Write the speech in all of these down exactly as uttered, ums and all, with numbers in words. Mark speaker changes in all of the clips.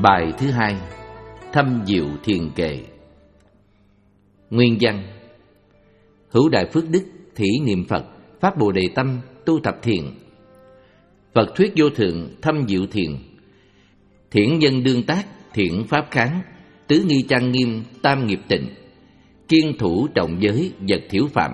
Speaker 1: Bài thứ hai, Thâm Diệu Thiền Kệ. Nguyên văn: Hữu đại phước đức, thỉ niệm Phật, phát Bồ Đề tâm, tu tập thiền. Phật thuyết vô thượng, thâm diệu thiền. Thiện nhân đương tác, thiện pháp kháng, tứ nghi trang nghiêm, tam nghiệp tịnh, kiên thủ trọng giới, vật thiểu phạm.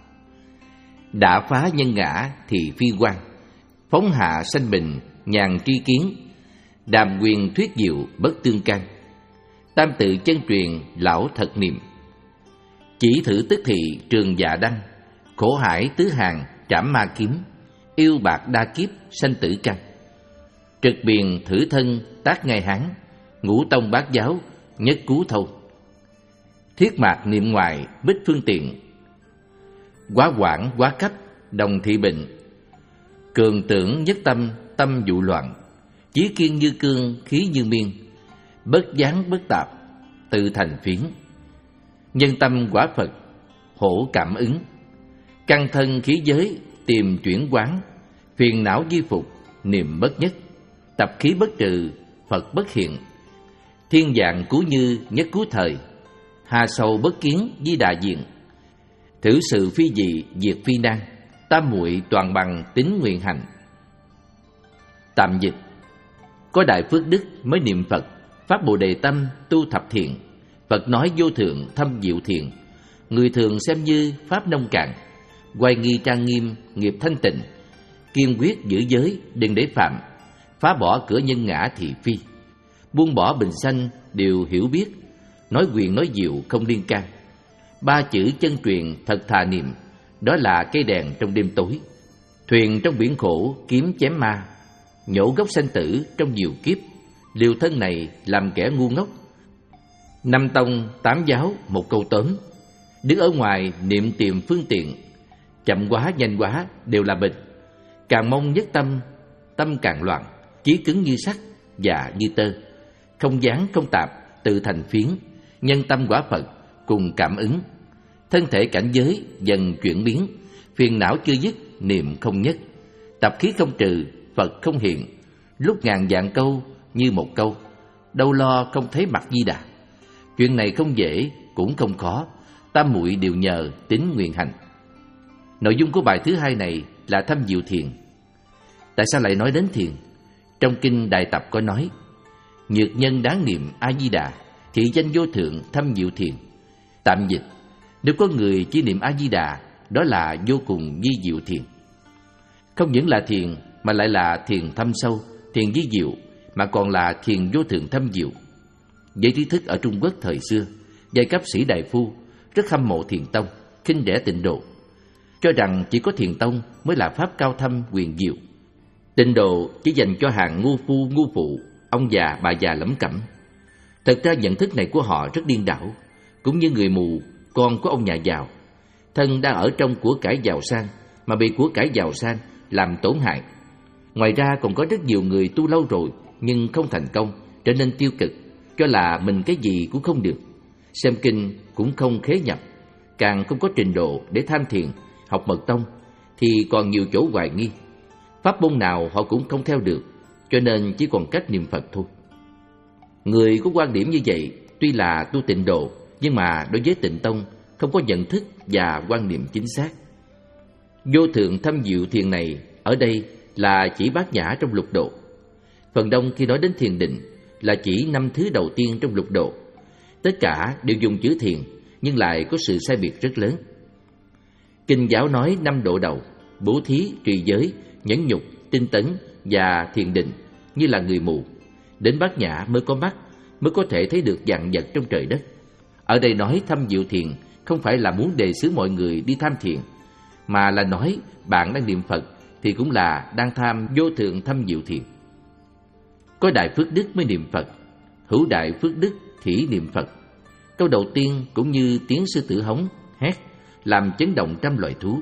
Speaker 1: Đã phá nhân ngã thì phi quan, phóng hạ sanh bình, nhàn tri kiến, đàm quyền thuyết diệu, bất tương can. Tam tự chân truyền, lão thật niệm, chỉ thử tức thị trường dạ đăng, khổ hải tứ hàng, trảm ma kiếm, yêu bạc đa kiếp, sanh tử căn. Trực biền thử thân, tác ngay hán, ngũ tông bát giáo, nhất cú thâu. Thiết mạc niệm ngoại, bích phương tiện, quá quảng quá cấp, đồng thị bệnh. Cường tưởng nhất tâm, tâm dụ loạn, chí kiên như cương, khí như miên, bất gián bất tạp, tự thành phiến. Nhân tâm quả Phật, hổ cảm ứng, căn thân khí giới, tìm chuyển quán, phiền não di phục, niệm bất nhất, tập khí bất trừ, Phật bất hiện. Thiên dạng cứu như, nhất cứu thời, hà sầu bất kiến, di đà diện. Thử sự phi dị, diệt phi nan, tam muội toàn bằng, tín nguyện hành. Tạm dịch: Có đại phước đức mới niệm Phật, phát Bồ Đề tâm, tu thập thiện. Phật nói vô thượng, thâm diệu thiền. Người thường xem như pháp nông cạn, oai nghi trang nghiêm, nghiệp thanh tịnh, kiên quyết giữ giới, đừng để phạm. Phá bỏ cửa nhân ngã thị phi, buông bỏ bình sanh, đều hiểu biết, nói quyền nói diệu không liên can. Ba chữ chân truyền thật thà niệm, đó là cây đèn trong đêm tối. Thuyền trong biển khổ, kiếm chém ma, nhổ gốc sanh tử trong nhiều kiếp. Liều thân này làm kẻ ngu ngốc. Năm tông, tám giáo, một câu tóm. Đứng ở ngoài niệm tìm phương tiện, chậm quá nhanh quá đều là bệnh. Càng mong nhất tâm, tâm càng loạn, chí cứng như sắt, dạ như tơ, không dán không tạp, tự thành phiến. Nhân tâm quả Phật, cùng cảm ứng. Thân thể cảnh giới dần chuyển biến, phiền não chưa dứt, niệm không nhất, tập khí không trừ, Phật không hiện. Lúc ngàn vạn câu như một câu, đâu lo không thấy mặt Di Đà. Chuyện này không dễ cũng không khó, tam muội đều nhờ tín nguyện hành. Nội dung của bài thứ hai này là thâm diệu thiền. Tại sao lại nói đến thiền? Trong kinh Đại Tập có nói: Nhược nhân đáng niệm A Di Đà, thị danh vô thượng, thâm diệu thiền. Tạm dịch: Nếu có người chỉ niệm A Di Đà, đó là vô cùng vi diệu thiền. Không những là thiền mà lại là thiền thâm sâu, thiền vi diệu, mà còn là thiền vô thượng thâm diệu. Giới trí thức ở Trung Quốc thời xưa, giai cấp sĩ đại phu rất hâm mộ thiền tông, khinh rẻ tịnh độ, cho rằng chỉ có thiền tông mới là pháp cao thâm quyền diệu. Tịnh độ chỉ dành cho hàng ngu phu ngu phụ, ông già bà già lẩm cẩm. Thật ra nhận thức này của họ rất điên đảo, cũng như người mù, con của ông nhà giàu, thân đang ở trong của cải giàu sang mà bị của cải giàu sang làm tổn hại. Ngoài ra còn có rất nhiều người tu lâu rồi nhưng không thành công, trở nên tiêu cực, cho là mình cái gì cũng không được, xem kinh cũng không khế nhập, càng không có trình độ để tham thiền, học mật tông, thì còn nhiều chỗ hoài nghi. Pháp môn nào họ cũng không theo được, cho nên chỉ còn cách niệm Phật thôi. Người có quan điểm như vậy tuy là tu tịnh độ, nhưng mà đối với tịnh tông không có nhận thức và quan niệm chính xác. Vô thượng thâm diệu thiền này ở đây là chỉ bát nhã trong lục độ. Phần đông khi nói đến thiền định là chỉ năm thứ đầu tiên trong lục độ. Tất cả đều dùng chữ thiền, nhưng lại có sự sai biệt rất lớn. Kinh giáo nói năm độ đầu: bố thí, trì giới, nhẫn nhục, tinh tấn và thiền định, như là người mù. Đến bát nhã mới có mắt, mới có thể thấy được vạn vật trong trời đất. Ở đây nói thâm diệu thiền không phải là muốn đề xướng mọi người đi tham thiền, mà là nói bạn đang niệm Phật thì cũng là đang tham vô thượng thâm diệu thiền. Có đại phước đức mới niệm Phật, hữu đại phước đức thỉ niệm Phật. Câu đầu tiên cũng như tiếng sư tử hống hét, làm chấn động trăm loài thú.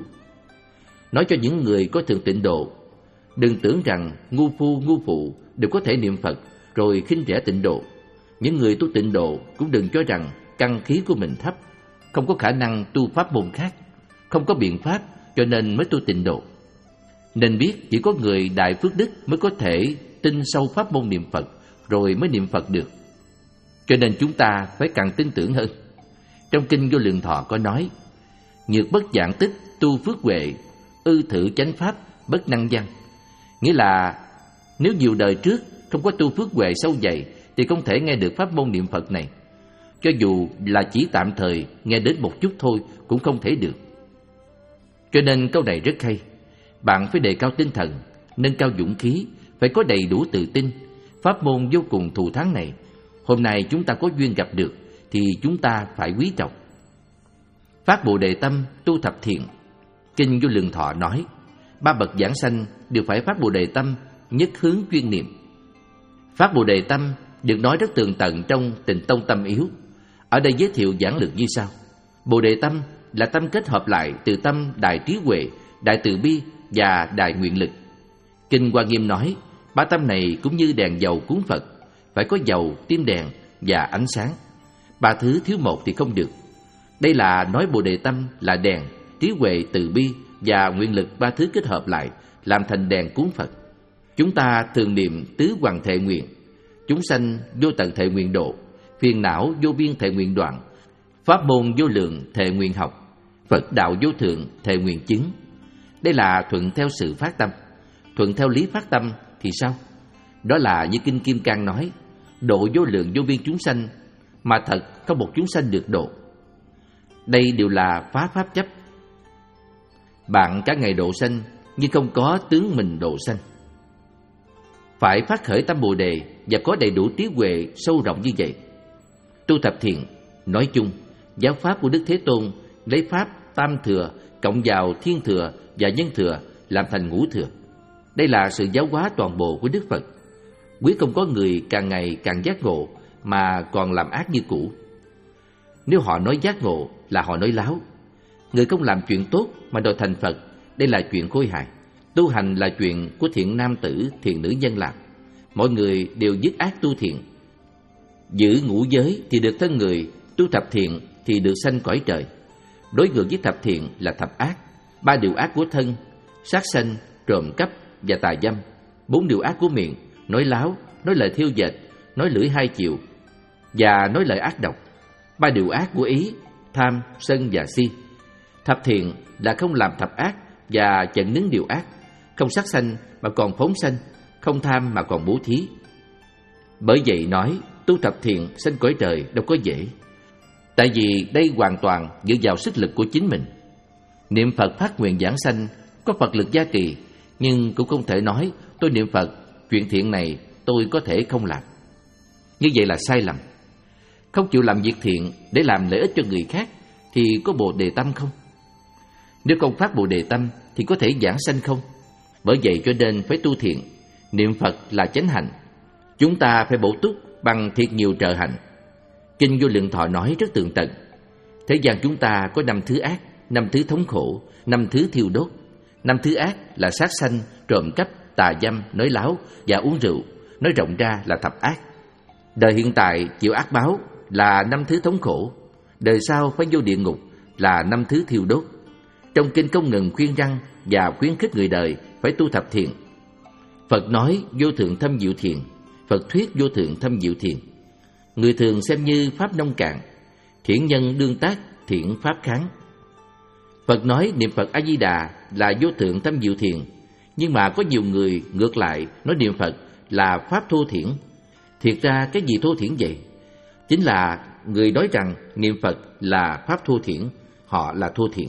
Speaker 1: Nói cho những người có thượng tịnh độ, đừng tưởng rằng ngu phu ngu phụ đều có thể niệm Phật rồi khinh rẻ tịnh độ. Những người tu tịnh độ cũng đừng cho rằng căn khí của mình thấp, không có khả năng tu pháp môn khác, không có biện pháp cho nên mới tu tịnh độ. Nên biết chỉ có người đại phước đức mới có thể tin sâu pháp môn niệm Phật, rồi mới niệm Phật được. Cho nên chúng ta phải càng tin tưởng hơn. Trong Kinh Vô Lượng Thọ có nói: nhược bất dạng tích, tu phước huệ, ư thử chánh pháp, bất năng văn. Nghĩa là nếu nhiều đời trước không có tu phước huệ sâu dày thì không thể nghe được pháp môn niệm Phật này. Cho dù là chỉ tạm thời nghe đến một chút thôi cũng không thể được. Cho nên câu này rất hay. Bạn phải đề cao tinh thần, nâng cao dũng khí, phải có đầy đủ tự tin. Pháp môn vô cùng thù thắng này, hôm nay chúng ta có duyên gặp được thì chúng ta phải quý trọng. Phát Bồ Đề tâm, tu thập thiện. Kinh Vô Lượng Thọ nói, ba bậc giảng sanh đều phải phát Bồ Đề tâm, nhất hướng chuyên niệm. Phát Bồ Đề tâm được nói rất tường tận trong Tịnh Tông Tâm Yếu. Ở đây giới thiệu giản lược như sau. Bồ Đề tâm là tâm kết hợp lại từ tâm đại trí huệ, đại từ bi và đại nguyện lực. Kinh Hoa Nghiêm nói, ba tâm này cũng như đèn dầu cúng Phật, phải có dầu, tim đèn và ánh sáng. Ba thứ thiếu một thì không được. Đây là nói Bồ Đề tâm là đèn, trí huệ, từ bi và nguyện lực, ba thứ kết hợp lại làm thành đèn cúng Phật. Chúng ta thường niệm tứ hoàng thệ nguyện: chúng sanh vô tận thệ nguyện độ, phiền não vô biên thệ nguyện đoạn, pháp môn vô lượng thệ nguyện học, Phật đạo vô thượng thệ nguyện chứng. Đây là thuận theo sự phát tâm. Thuận theo lý phát tâm thì sao? Đó là như Kinh Kim Cang nói, độ vô lượng vô biên chúng sanh, mà thật không một chúng sanh được độ. Đây đều là phá pháp chấp. Bạn cả ngày độ sanh, nhưng không có tướng mình độ sanh. Phải phát khởi tâm Bồ Đề và có đầy đủ trí huệ sâu rộng như vậy. Tu thập thiện, nói chung, giáo pháp của Đức Thế Tôn lấy pháp tam thừa cộng vào thiên thừa và nhân thừa làm thành ngũ thừa. Đây là sự giáo hóa toàn bộ của Đức Phật. Quyết không có người càng ngày càng giác ngộ mà còn làm ác như cũ. Nếu họ nói giác ngộ là họ nói láo. Người không làm chuyện tốt mà đòi thành Phật, đây là chuyện khôi hài. Tu hành là chuyện của thiện nam tử, thiện nữ nhân làm. Mọi người đều dứt ác tu thiện. Giữ ngũ giới thì được thân người, tu thập thiện thì được sanh cõi trời. Đối ngược với thập thiện là thập ác. Ba điều ác của thân: sát sanh, trộm cắp và tà dâm. Bốn điều ác của miệng: nói láo, nói lời thiêu dệt, nói lưỡi hai chiều và nói lời ác độc. Ba điều ác của ý: tham, sân và si. Thập thiện là không làm thập ác và chặn đứng điều ác, không sát sanh mà còn phóng sanh, không tham mà còn bố thí. Bởi vậy nói tu thập thiện sanh cõi trời đâu có dễ. Tại vì đây hoàn toàn dựa vào sức lực của chính mình. Niệm Phật phát nguyện giảng sanh có Phật lực gia trì, nhưng cũng không thể nói tôi niệm Phật, chuyện thiện này tôi có thể không làm. Như vậy là sai lầm. Không chịu làm việc thiện để làm lợi ích cho người khác thì có Bồ Đề tâm không? Nếu không phát Bồ Đề tâm thì có thể giảng sanh không? Bởi vậy cho nên phải tu thiện. Niệm Phật là chánh hạnh. Chúng ta phải bổ túc bằng thiệt nhiều trợ hạnh. Kinh Vô Lượng Thọ nói rất tường tận. Thế gian chúng ta có năm thứ ác, năm thứ thống khổ, năm thứ thiêu đốt. Năm thứ ác là sát sanh, trộm cắp, tà dâm, nói láo và uống rượu. Nói rộng ra là thập ác. Đời hiện tại chịu ác báo là năm thứ thống khổ. Đời sau phải vô địa ngục là năm thứ thiêu đốt. Trong kinh không ngừng khuyên răn và khuyến khích người đời phải tu thập thiện. Phật nói vô thượng thâm diệu thiện, Phật thuyết vô thượng thâm diệu thiện. Người thường xem như pháp nông cạn, thiện nhân đương tác, thiện pháp kháng. Phật nói niệm Phật A Di Đà là vô thượng thâm diệu thiện, nhưng mà có nhiều người ngược lại nói niệm Phật là pháp thô thiển. Thiệt ra cái gì thô thiển vậy? Chính là người nói rằng niệm Phật là pháp thô thiển, họ là thô thiển.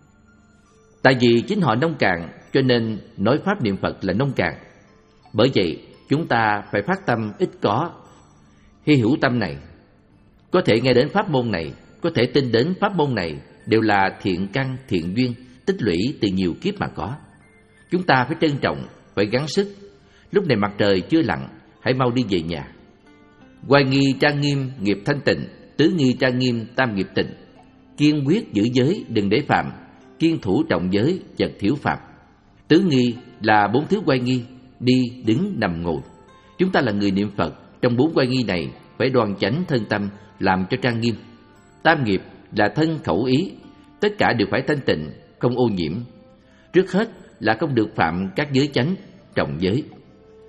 Speaker 1: Tại vì chính họ nông cạn cho nên nói pháp niệm Phật là nông cạn. Bởi vậy chúng ta phải phát tâm ít có, hy hữu tâm này. Có thể nghe đến pháp môn này, có thể tin đến pháp môn này đều là thiện căn, thiện duyên tích lũy từ nhiều kiếp mà có. Chúng ta phải trân trọng, phải gắng sức. Lúc này mặt trời chưa lặn, hãy mau đi về nhà. Oai nghi trang nghiêm nghiệp thanh tịnh, tứ nghi trang nghiêm tam nghiệp tịnh. Kiên quyết giữ giới đừng để phạm, kiên thủ trọng giới vật thiểu phạm. Tứ nghi là bốn thứ oai nghi: đi, đứng, nằm, ngồi. Chúng ta là người niệm Phật, trong bốn oai nghi này phải đoan chánh thân tâm, làm cho trang nghiêm. Tam nghiệp là thân khẩu ý, tất cả đều phải thanh tịnh, không ô nhiễm. Trước hết là không được phạm các giới chánh, trọng giới.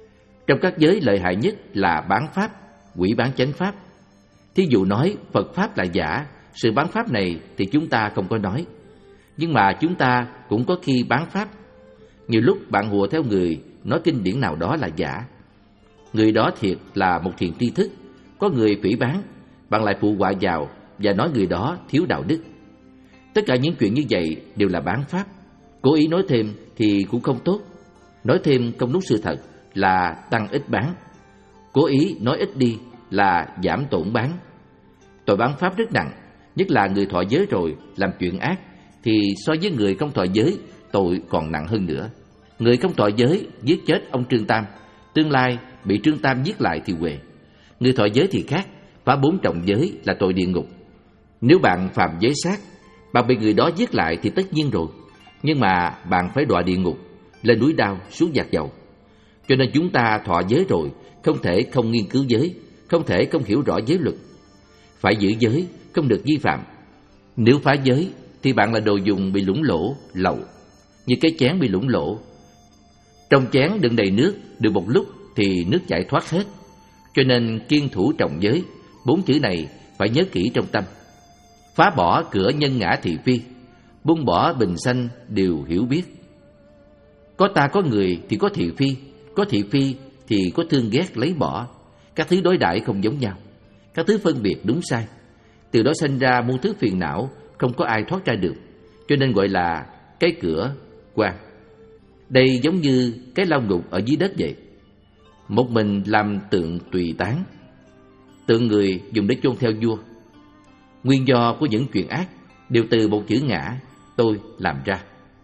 Speaker 1: Trong các giới lợi hại nhất là bán pháp, quỷ bán chánh pháp. Thí dụ nói Phật Pháp là giả, sự bán Pháp này thì chúng ta không có nói. Nhưng mà chúng ta cũng có khi bán Pháp. Nhiều lúc bạn hùa theo người nói kinh điển nào đó là giả. Người đó thiệt là một thiền tri thức, có người phỉ báng, bạn lại phụ họa vào và nói người đó thiếu đạo đức. Tất cả những chuyện như vậy đều là bán Pháp. Cố ý nói thêm thì cũng không tốt. Nói thêm không đúng sự thật là tăng ít bán. Cố ý nói ít đi là giảm tổn bán. Tội bán Pháp rất nặng, nhất là người thọ giới rồi làm chuyện ác thì so với người không thọ giới tội còn nặng hơn nữa. Người không thọ giới giết chết ông Trương Tam, tương lai bị Trương Tam giết lại thì huề. Người thọ giới thì khác, phá bốn trọng giới là tội địa ngục. Nếu bạn phạm giới sát, bạn bị người đó giết lại thì tất nhiên rồi, nhưng mà bạn phải đọa địa ngục, lên núi đao, xuống vạc dầu. Cho nên chúng ta thọ giới rồi không thể không nghiên cứu giới, không thể không hiểu rõ giới luật. Phải giữ giới, không được vi phạm. Nếu phá giới thì bạn là đồ dùng bị lũng lỗ, lậu, như cái chén bị lũng lỗ. Trong chén đựng đầy nước, được một lúc thì nước chảy thoát hết. Cho nên kiêng thủ trọng giới, bốn chữ này phải nhớ kỹ trong tâm. Phá bỏ cửa nhân ngã thị phi, buông bỏ bình sanh đều hiểu biết. Có ta có người thì có thị phi, có thị phi thì có thương ghét lấy bỏ. Các thứ đối đãi không giống nhau, các thứ phân biệt đúng sai. Từ đó sinh ra muôn thứ phiền não, không có ai thoát ra được. Cho nên gọi là cái cửa quan. Đây giống như cái lao ngục ở dưới đất vậy. Một mình làm tượng tùy tán. Tượng người dùng để chôn theo vua. Nguyên do của những chuyện ác đều từ một chữ ngã, tôi làm ra.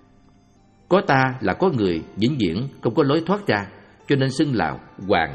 Speaker 1: Có ta là có người, vĩnh viễn không có lối thoát ra, cho nên xưng là hoàng.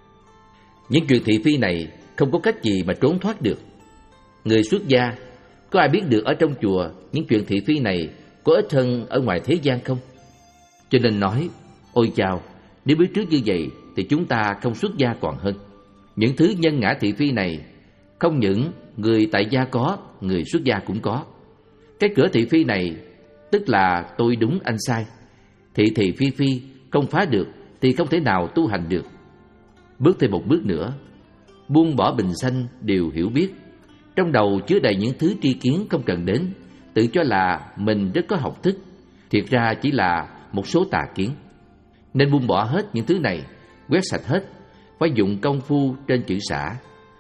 Speaker 1: Những chuyện thị phi này không có cách gì mà trốn thoát được. Người xuất gia, có ai biết được ở trong chùa những chuyện thị phi này có ít hơn ở ngoài thế gian không? Cho nên nói, ôi chao, nếu biết trước như vậy thì chúng ta không xuất gia còn hơn. Những thứ nhân ngã thị phi này không những người tại gia có, người xuất gia cũng có. Cái cửa thị phi này tức là tôi đúng anh sai. Thị thị phi phi không phá được thì không thể nào tu hành được. Bước thêm một bước nữa, buông bỏ bình sanh đều hiểu biết. Trong đầu chứa đầy những thứ tri kiến không cần đến, tự cho là mình rất có học thức, thiệt ra chỉ là một số tà kiến. Nên buông bỏ hết những thứ này, quét sạch hết, phải dụng công phu trên chữ xả.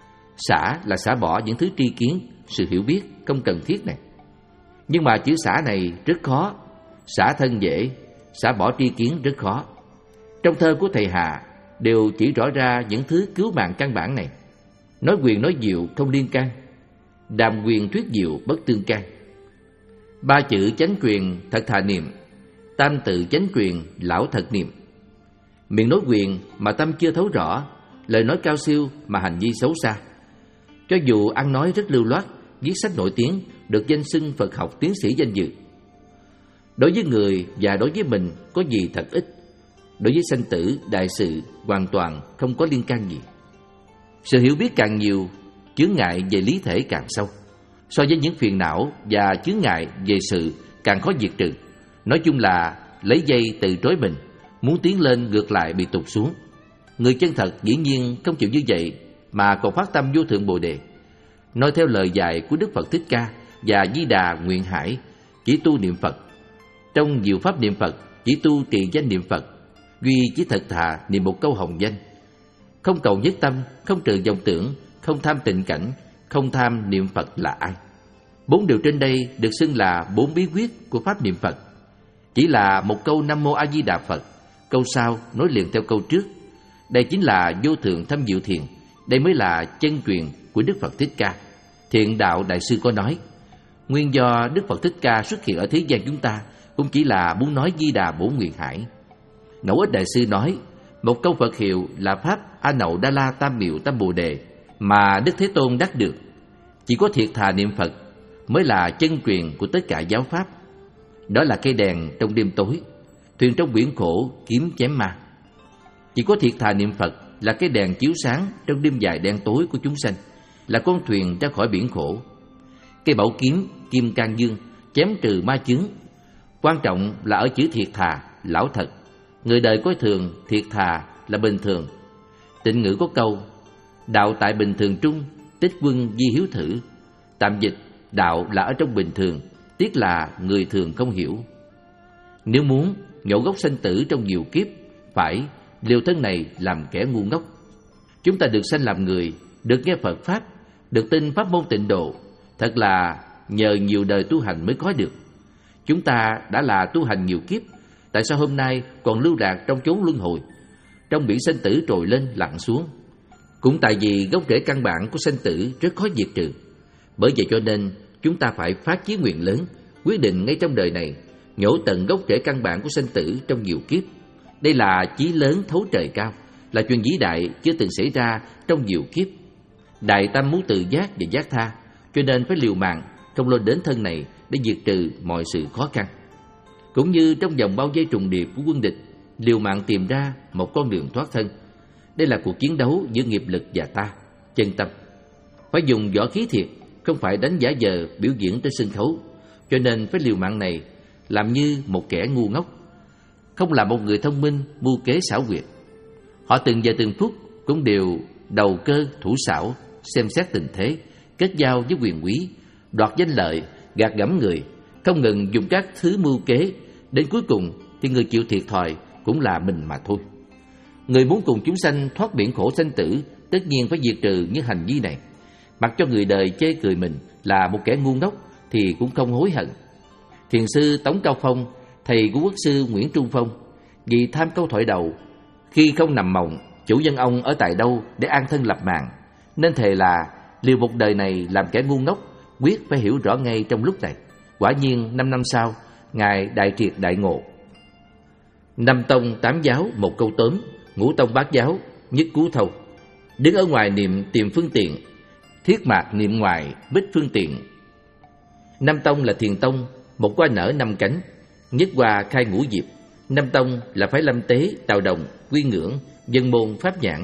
Speaker 1: Xả là xả bỏ những thứ tri kiến, sự hiểu biết không cần thiết này. Nhưng mà chữ xả này rất khó. Xả thân dễ, xả bỏ tri kiến rất khó. Trong thơ của thầy Hà đều chỉ rõ ra những thứ cứu mạng căn bản này. Nói quyền nói diệu không liên can, đàm quyền thuyết diệu bất tương can. Ba chữ chánh truyền thật thà niệm, tam tự chánh truyền lão thật niệm. Miệng nói quyền mà tâm chưa thấu rõ, lời nói cao siêu mà hành vi xấu xa. Cho dù ăn nói rất lưu loát, viết sách nổi tiếng, được danh xưng Phật học tiến sĩ danh dự. Đối với người và đối với mình có gì thật ít. Đối với sanh tử, đại sự hoàn toàn không có liên can gì. Sự hiểu biết càng nhiều, chướng ngại về lý thể càng sâu. So với những phiền não và chướng ngại về sự càng khó diệt trừ. Nói chung là lấy dây từ trói mình, muốn tiến lên ngược lại bị tụt xuống. Người chân thật dĩ nhiên không chịu như vậy mà còn phát tâm vô thượng Bồ Đề. Nói theo lời dạy của Đức Phật Thích Ca và Di Đà Nguyện Hải, chỉ tu niệm Phật. Trong nhiều pháp niệm Phật, chỉ tu trì danh niệm Phật, duy chỉ thật thà niệm một câu hồng danh. Không cầu nhất tâm, không trừ vọng tưởng, không tham tịnh cảnh, không tham niệm Phật là ai. Bốn điều trên đây được xưng là bốn bí quyết của pháp niệm Phật. Chỉ là một câu Nam Mô A Di Đà Phật, câu sau nối liền theo câu trước. Đây chính là vô thượng thâm diệu thiền. Đây mới là chân truyền của Đức Phật Thích Ca. Thiện Đạo Đại Sư có nói, nguyên do Đức Phật Thích Ca xuất hiện ở thế gian chúng ta cũng chỉ là muốn nói Di Đà Bổn Nguyện Hải. Ngẫu Ích Đại Sư nói, một câu Phật hiệu là Pháp A Nậu Đa La Tam Miệu Tam Bồ Đề mà Đức Thế Tôn đắc được. Chỉ có thiệt thà niệm Phật mới là chân truyền của tất cả giáo pháp. Đó là cây đèn trong đêm tối, thuyền trong biển khổ kiếm chém ma. Chỉ có thiệt thà niệm Phật là cái đèn chiếu sáng trong đêm dài đen tối của chúng sanh, là con thuyền ra khỏi biển khổ. Cây bảo kiếm Kim Cang Dương chém trừ ma chướng. Quan trọng là ở chữ thiệt thà, lão thật. Người đời coi thường thiệt thà là bình thường. Tịnh ngữ có câu: đạo tại bình thường trung, tích quân di hiếu thử. Tạm dịch: đạo là ở trong bình thường, tiếc là người thường không hiểu. Nếu muốn nhổ gốc sanh tử trong nhiều kiếp, phải liều thân này làm kẻ ngu ngốc. Chúng ta được sanh làm người, được nghe Phật Pháp, được tin pháp môn tịnh độ, thật là nhờ nhiều đời tu hành mới có được. Chúng ta đã là tu hành nhiều kiếp, tại sao hôm nay còn lưu lạc trong chốn luân hồi, trong biển sanh tử trồi lên lặn xuống? Cũng tại vì gốc rễ căn bản của sanh tử rất khó diệt trừ. Bởi vậy cho nên chúng ta phải phát chí nguyện lớn, quyết định ngay trong đời này nhổ tận gốc rễ căn bản của sanh tử trong nhiều kiếp. Đây là chí lớn thấu trời cao, là chuyện vĩ đại chưa từng xảy ra trong nhiều kiếp. Đại tâm muốn tự giác và giác tha, cho nên phải liều mạng không lo đến thân này để diệt trừ mọi sự khó khăn. Cũng như trong vòng bao vây trùng điệp của quân địch, liều mạng tìm ra một con đường thoát thân. Đây là cuộc chiến đấu giữa nghiệp lực và ta, chân tâm. Phải dùng võ khí thiệt, không phải đánh giả vờ biểu diễn trên sân khấu. Cho nên phải liều mạng này làm như một kẻ ngu ngốc, không là một người thông minh mưu kế xảo quyệt. Họ từng giờ từng phút cũng đều đầu cơ thủ xảo, xem xét tình thế, kết giao với quyền quý, đoạt danh lợi, gạt gẫm người, không ngừng dùng các thứ mưu kế. Đến cuối cùng thì người chịu thiệt thòi cũng là mình mà thôi. Người muốn cùng chúng sanh thoát biển khổ sanh tử, tất nhiên phải diệt trừ những hành vi này. Mặc cho người đời chê cười mình là một kẻ ngu ngốc thì cũng không hối hận. Thiền sư Tống Cao Phong, thầy của quốc sư Nguyễn Trung Phong, vì tham câu thoại đầu, khi không nằm mộng chủ nhân ông ở tại đâu để an thân lập mạng, nên thề là liều một đời này làm kẻ ngu ngốc, quyết phải hiểu rõ ngay trong lúc này. Quả nhiên năm năm sau, ngài đại triệt đại ngộ. Năm tông tám giáo một câu tóm, ngũ tông bát giáo nhất cú thâu. Đứng ở ngoài niệm tìm phương tiện, thiết mạc niệm ngoài bích phương tiện. Năm tông là thiền tông, một hoa nở năm cánh, nhất hoa khai ngũ diệp. Năm tông là phái lâm tế, tào đồng, quy ngưỡng, dân môn, pháp nhãn.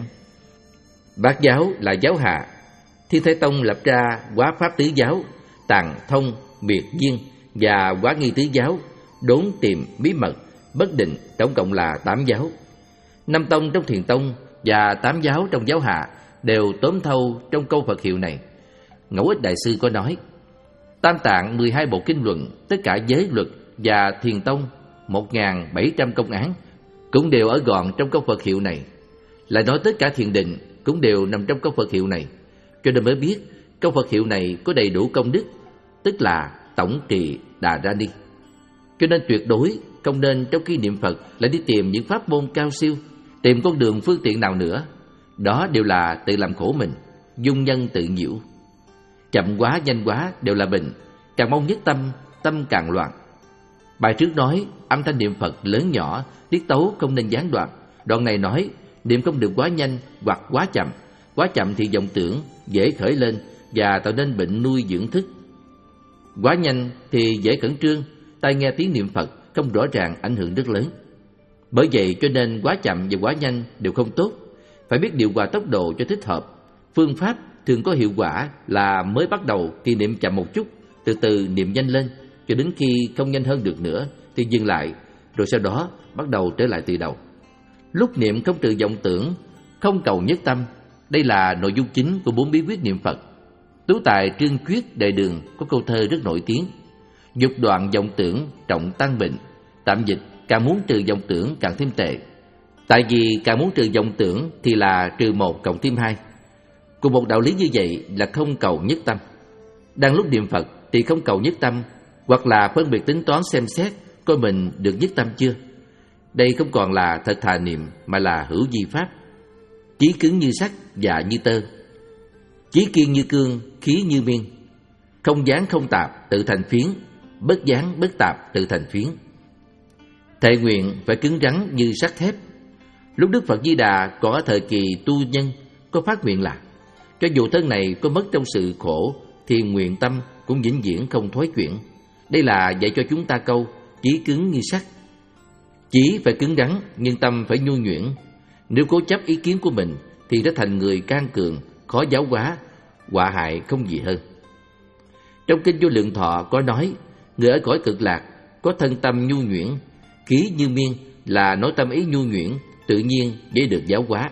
Speaker 1: Bát giáo là giáo hạ. Thiên Thế Tông lập ra Quá Pháp tứ giáo, Tàng Thông, Miệt Duyên và Quá Nghi tứ giáo, Đốn Tìm, Bí Mật, Bất Định, tổng cộng là tám giáo. Năm tông trong thiền tông và tám giáo trong giáo hạ đều tóm thâu trong câu Phật hiệu này. Ngẫu Ích Đại Sư có nói: Tam Tạng mười hai bộ kinh luận, tất cả giới luật và thiền tông một nghìn bảy trăm công án cũng đều ở gọn trong câu Phật hiệu này. Lại nói tất cả thiền định cũng đều nằm trong câu Phật hiệu này. Cho nên mới biết câu Phật hiệu này có đầy đủ công đức, tức là tổng trì Đà Ra Ni. Cho nên tuyệt đối không nên trong khi niệm Phật lại đi tìm những pháp môn cao siêu, tìm con đường phương tiện nào nữa. Đó đều là tự làm khổ mình, dung nhân tự nhiễu. Chậm quá nhanh quá đều là bệnh, càng mong nhất tâm, tâm càng loạn. Bài trước nói âm thanh niệm Phật lớn nhỏ, tiết tấu không nên gián đoạn. Đoạn này nói niệm không được quá nhanh hoặc quá chậm. Quá chậm thì vọng tưởng dễ khởi lên và tạo nên bệnh nuôi dưỡng thức. Quá nhanh thì dễ khẩn trương, tai nghe tiếng niệm Phật không rõ ràng, ảnh hưởng rất lớn. Bởi vậy cho nên quá chậm và quá nhanh đều không tốt, phải biết điều hòa tốc độ cho thích hợp. Phương pháp thường có hiệu quả là mới bắt đầu thì niệm chậm một chút, từ từ niệm nhanh lên, cho đến khi không nhanh hơn được nữa thì dừng lại, rồi sau đó bắt đầu trở lại từ đầu. Lúc niệm không trừ vọng tưởng, không cầu nhất tâm. Đây là nội dung chính của bốn bí quyết niệm Phật. Tú tài Trương Chuyết Đệ Đường có câu thơ rất nổi tiếng: dục đoạn vọng tưởng trọng tăng bệnh. Tạm dịch: càng muốn trừ vọng tưởng càng thêm tệ. Tại vì càng muốn trừ vọng tưởng thì là trừ một cộng thêm hai. Cùng một đạo lý như vậy là không cầu nhất tâm. Đang lúc niệm Phật thì không cầu nhất tâm, hoặc là phân biệt tính toán xem xét coi mình được nhất tâm chưa. Đây không còn là thật thà niệm mà là hữu vi pháp. Chí cứng như sắt, dạ như tơ. Chí kiên như cương, khí như miên. Không dán không tạp, tự thành phiến. Bất dán bất tạp, tự thành phiến. Thệ nguyện phải cứng rắn như sắt thép. Lúc Đức Phật Di Đà còn ở thời kỳ tu nhân, có phát nguyện là cho dù thân này có mất trong sự khổ thì nguyện tâm cũng vĩnh viễn không thoái chuyển. Đây là dạy cho chúng ta câu chí cứng như sắt. Chí phải cứng rắn nhưng tâm phải nhu nhuyễn. Nếu cố chấp ý kiến của mình thì đã thành người can cường, khó giáo hóa, họa hại không gì hơn. Trong kinh Vô Lượng Thọ có nói, người ở cõi cực lạc có thân tâm nhu nhuyễn, khí như miên là nói tâm ý nhu nhuyễn, tự nhiên dễ được giáo hóa.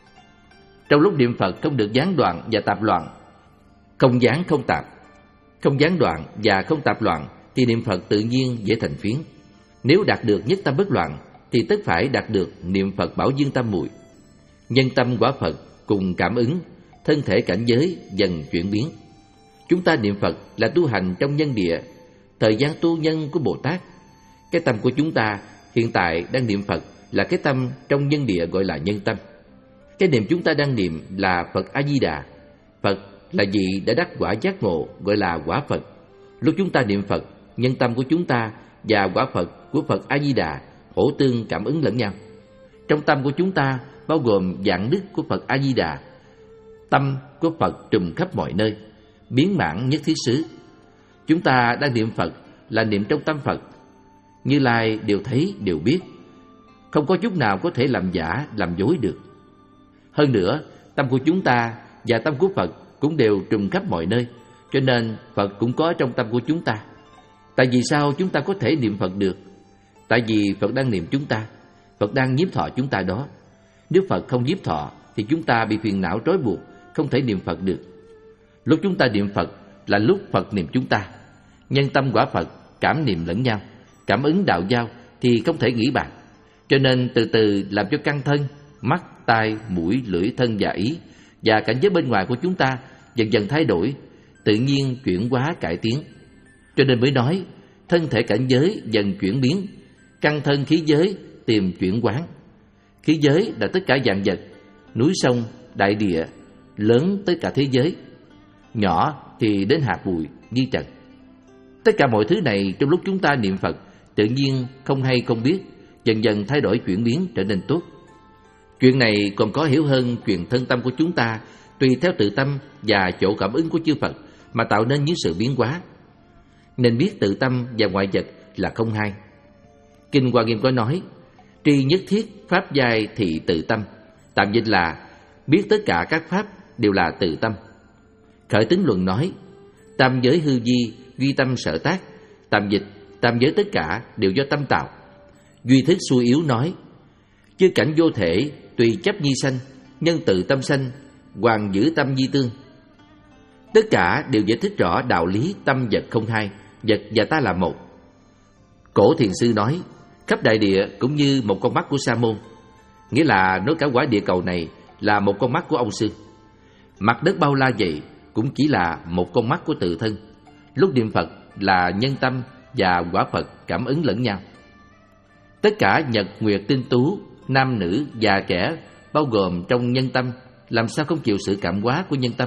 Speaker 1: Trong lúc niệm Phật không được gián đoạn và tạp loạn, không gián không tạp, không gián đoạn và không tạp loạn, thì niệm Phật tự nhiên dễ thành phiến. Nếu đạt được nhất tâm bất loạn thì tất phải đạt được niệm Phật bảo dương tam muội. Nhân tâm quả Phật cùng cảm ứng, thân thể cảnh giới dần chuyển biến. Chúng ta niệm Phật là tu hành trong nhân địa, thời gian tu nhân của Bồ Tát. Cái tâm của chúng ta hiện tại đang niệm Phật là cái tâm trong nhân địa, gọi là nhân tâm. Cái niệm chúng ta đang niệm là Phật A Di Đà. Phật là vị đã đắc quả giác ngộ, gọi là quả Phật. Lúc chúng ta niệm Phật, nhân tâm của chúng ta và quả Phật của Phật A Di Đà hỗ tương cảm ứng lẫn nhau. Trong tâm của chúng ta bao gồm dạng đức của Phật A Di Đà, tâm của Phật trùm khắp mọi nơi, biến mãn nhất thiết xứ. Chúng ta đang niệm Phật là niệm trong tâm Phật. Như Lai đều thấy, đều biết, không có chút nào có thể làm giả, làm dối được. Hơn nữa, tâm của chúng ta và tâm của Phật cũng đều trùm khắp mọi nơi, cho nên Phật cũng có trong tâm của chúng ta. Tại vì sao chúng ta có thể niệm Phật được? Tại vì Phật đang niệm chúng ta, Phật đang nhiếp thọ chúng ta đó. Nếu Phật không nhiếp thọ thì chúng ta bị phiền não trói buộc, không thể niệm Phật được. Lúc chúng ta niệm Phật là lúc Phật niệm chúng ta. Nhân tâm quả Phật cảm niệm lẫn nhau, cảm ứng đạo giao thì không thể nghĩ bàn. Cho nên từ từ làm cho căn thân, mắt, tai, mũi, lưỡi, thân và ý và cảnh giới bên ngoài của chúng ta dần dần thay đổi, tự nhiên chuyển hóa cải tiến. Cho nên mới nói thân thể cảnh giới dần chuyển biến, căn thân khí giới tìm chuyển quán. Khí giới là tất cả vạn vật, núi sông, đại địa, lớn tất cả thế giới, nhỏ thì đến hạt bụi, di trần. Tất cả mọi thứ này trong lúc chúng ta niệm Phật tự nhiên không hay không biết, dần dần thay đổi chuyển biến trở nên tốt. Chuyện này còn có hiểu hơn chuyện thân tâm của chúng ta tùy theo tự tâm và chỗ cảm ứng của chư Phật mà tạo nên những sự biến hóa. Nên biết tự tâm và ngoại vật là không hai. Kinh Hoa Nghiêm có nói: tri nhất thiết pháp giai thị tự tâm. Tạm dịch là biết tất cả các pháp đều là tự tâm. Khởi Tính Luận nói: tam giới hư vi, duy tâm sở tác. Tạm dịch: tam giới tất cả đều do tâm tạo. Duy Thức Xuôi Yếu nói: chư cảnh vô thể, tùy chấp nhi sanh, nhân tự tâm sanh, hoàng giữ tâm di tương. Tất cả đều giải thích rõ đạo lý tâm vật không hai, vật và ta là một. Cổ Thiền Sư nói: khắp đại địa cũng như một con mắt của Sa Môn, nghĩa là nói cả quả địa cầu này là một con mắt của ông Sư. Mặt đất bao la vậy cũng chỉ là một con mắt của tự thân. Lúc niệm Phật là nhân tâm và quả Phật cảm ứng lẫn nhau. Tất cả nhật nguyệt tinh tú, nam nữ già trẻ bao gồm trong nhân tâm, làm sao không chịu sự cảm hóa của nhân tâm.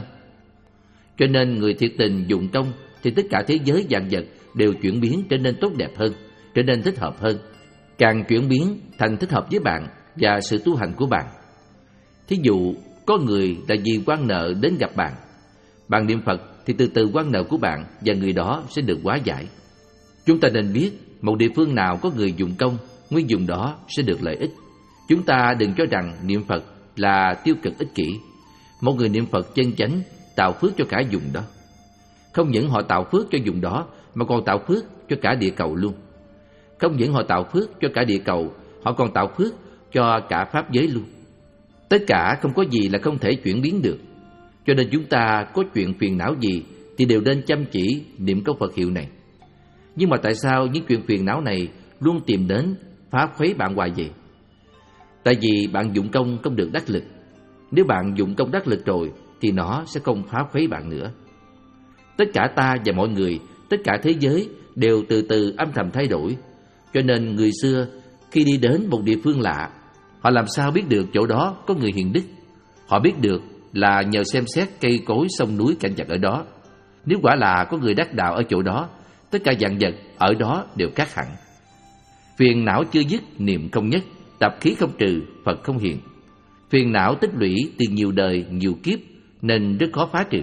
Speaker 1: Cho nên người thiệt tình dụng công thì tất cả thế giới vạn vật đều chuyển biến trở nên tốt đẹp hơn, trở nên thích hợp hơn, càng chuyển biến thành thích hợp với bạn và sự tu hành của bạn. Thí dụ có người là vì oan nợ đến gặp bạn, bạn niệm Phật thì từ từ oan nợ của bạn và người đó sẽ được hóa giải. Chúng ta nên biết một địa phương nào có người dụng công, nguyên dùng đó sẽ được lợi ích. Chúng ta đừng cho rằng niệm Phật là tiêu cực ích kỷ. Một người niệm Phật chân chánh tạo phước cho cả vùng đó. Không những họ tạo phước cho vùng đó mà còn tạo phước cho cả địa cầu luôn. Không những họ tạo phước cho cả địa cầu, họ còn tạo phước cho cả pháp giới luôn. Tất cả không có gì là không thể chuyển biến được. Cho nên chúng ta có chuyện phiền não gì thì đều nên chăm chỉ niệm câu Phật hiệu này. Nhưng mà tại sao những chuyện phiền não này luôn tìm đến phá khuấy bạn hoài vậy? Tại vì bạn dụng công không được đắc lực. Nếu bạn dụng công đắc lực rồi thì nó sẽ không phá khuấy bạn nữa. Tất cả ta và mọi người, tất cả thế giới đều từ từ âm thầm thay đổi. Cho nên người xưa khi đi đến một địa phương lạ, họ làm sao biết được chỗ đó có người hiền đức? Họ biết được là nhờ xem xét cây cối, sông núi, cảnh vật ở đó. Nếu quả là có người đắc đạo ở chỗ đó, tất cả vạn vật ở đó đều khác hẳn. Phiền não chưa dứt, niệm không nhất, tập khí không trừ, Phật không hiện. Phiền não tích lũy từ nhiều đời, nhiều kiếp nên rất khó phá trừ.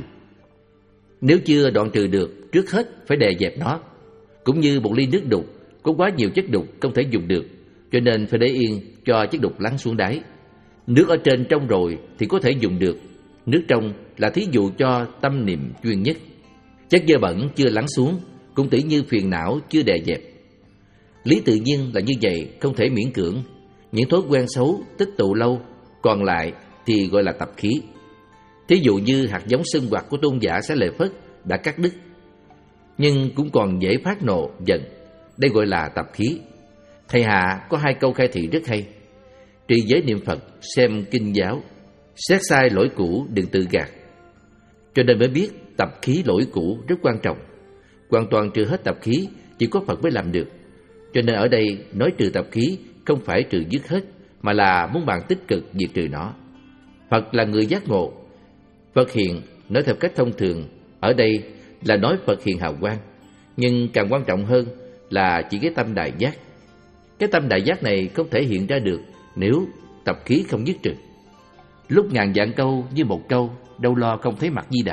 Speaker 1: Nếu chưa đoạn trừ được, trước hết phải đè dẹp nó. Cũng như một ly nước đục, có quá nhiều chất đục không thể dùng được, cho nên phải để yên cho chất đục lắng xuống đáy. Nước ở trên trong rồi thì có thể dùng được. Nước trong là thí dụ cho tâm niệm chuyên nhất. Chất dơ bẩn chưa lắng xuống, cũng tỉ như phiền não chưa đè dẹp. Lý tự nhiên là như vậy, không thể miễn cưỡng. Những thói quen xấu tích tụ lâu, còn lại thì gọi là tập khí. Thí dụ như hạt giống sinh hoạt của tôn giả Xá Lợi Phất đã cắt đứt, nhưng cũng còn dễ phát nộ, giận. Đây gọi là tập khí. Thầy Hạ có hai câu khai thị rất hay: trì giới niệm Phật, xem kinh giáo, xét sai lỗi cũ, đừng tự gạt. Cho nên mới biết tập khí lỗi cũ rất quan trọng. Hoàn toàn trừ hết tập khí chỉ có Phật mới làm được. Cho nên ở đây nói trừ tập khí không phải trừ dứt hết, mà là muốn bạn tích cực diệt trừ nó. Phật là người giác ngộ. Phật hiện, nói theo cách thông thường, ở đây là nói Phật hiện hào quang. Nhưng càng quan trọng hơn là chỉ cái tâm đại giác. Cái tâm đại giác này không thể hiện ra được nếu tập khí không dứt trừ. Lúc ngàn vạn câu như một câu, đâu lo không thấy mặt Di Đà.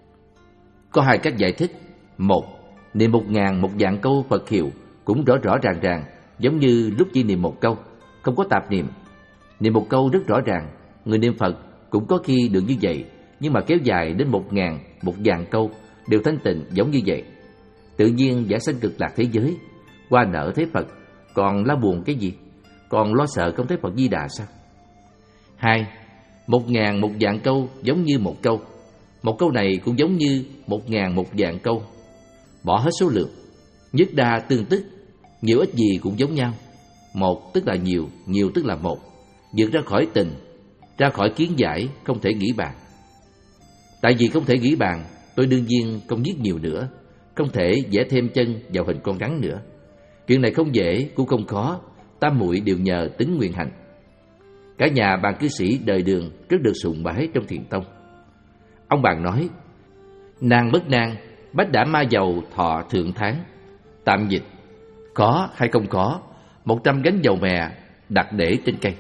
Speaker 1: Có hai cách giải thích. Một, niệm một ngàn một vạn câu Phật hiệu cũng rõ rõ ràng ràng, giống như lúc chỉ niệm một câu, không có tạp niệm. Niệm một câu rất rõ ràng, người niệm Phật cũng có khi được như vậy, nhưng mà kéo dài đến một ngàn, một vạn câu đều thanh tịnh giống như vậy. Tự nhiên giả sanh cực lạc thế giới, qua nở thấy Phật, còn lo buồn cái gì? Còn lo sợ không thấy Phật Di Đà sao? Hai, một ngàn một vạn câu giống như một câu. Một câu này cũng giống như một ngàn một vạn câu. Bỏ hết số lượng, nhất đa tương tức, nhiều ít gì cũng giống nhau. Một tức là nhiều, nhiều tức là một. Vượt ra khỏi tình, ra khỏi kiến giải, không thể nghĩ bàn. Tại vì không thể nghĩ bàn, tôi đương nhiên không viết nhiều nữa, không thể vẽ thêm chân vào hình con rắn nữa. Chuyện này không dễ cũng không khó, tam muội đều nhờ tính nguyện hành. Cả nhà bàn cư sĩ đời Đường rất được sùng bái trong Thiền tông. Ông bàn nói: nàng bất nan, bách đả ma dầu thọ thượng tháng. Tạm dịch: có hay không có, một trăm gánh dầu mè đặt để trên cây.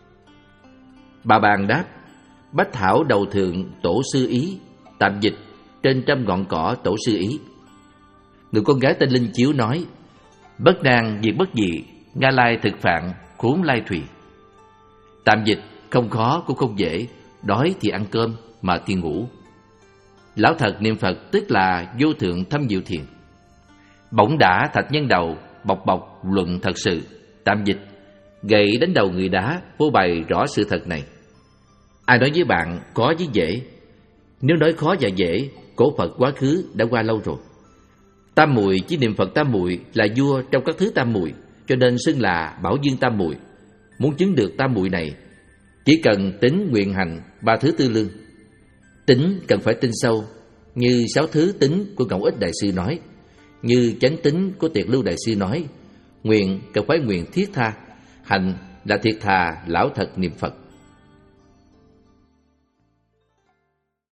Speaker 1: Bà bàn đáp: bách thảo đầu thượng tổ sư ý. Tạm dịch: trên trăm ngọn cỏ tổ sư ý. Người con gái tên Linh Chiếu nói: bất nan diệt bất dị, Nga Lai thực phạn khốn lai thùy. Tạm dịch: không khó cũng không dễ, đói thì ăn cơm, mà thì ngủ. Lão thật niệm Phật tức là vô thượng thâm diệu thiền. Bỗng đả thạch nhân đầu, bọc bọc luận thật sự. Tạm dịch: gậy đánh đầu người đá, phô bày rõ sự thật này. Ai nói với bạn có với dễ? Nếu nói khó và dễ, cổ Phật quá khứ đã qua lâu rồi. Tam muội chỉ niệm Phật tam muội là vua trong các thứ tam muội, cho nên xưng là Bảo Dương tam muội. Muốn chứng được tam muội này, chỉ cần tính nguyện hành ba thứ tư lương. Tính cần phải tin sâu, như sáu thứ tính của Ngẫu Ích Đại Sư nói, như chánh tính của Tiệt Lưu Đại Sư nói. Nguyện cần phải nguyện thiết tha, hành là thiệt thà lão thật niệm Phật.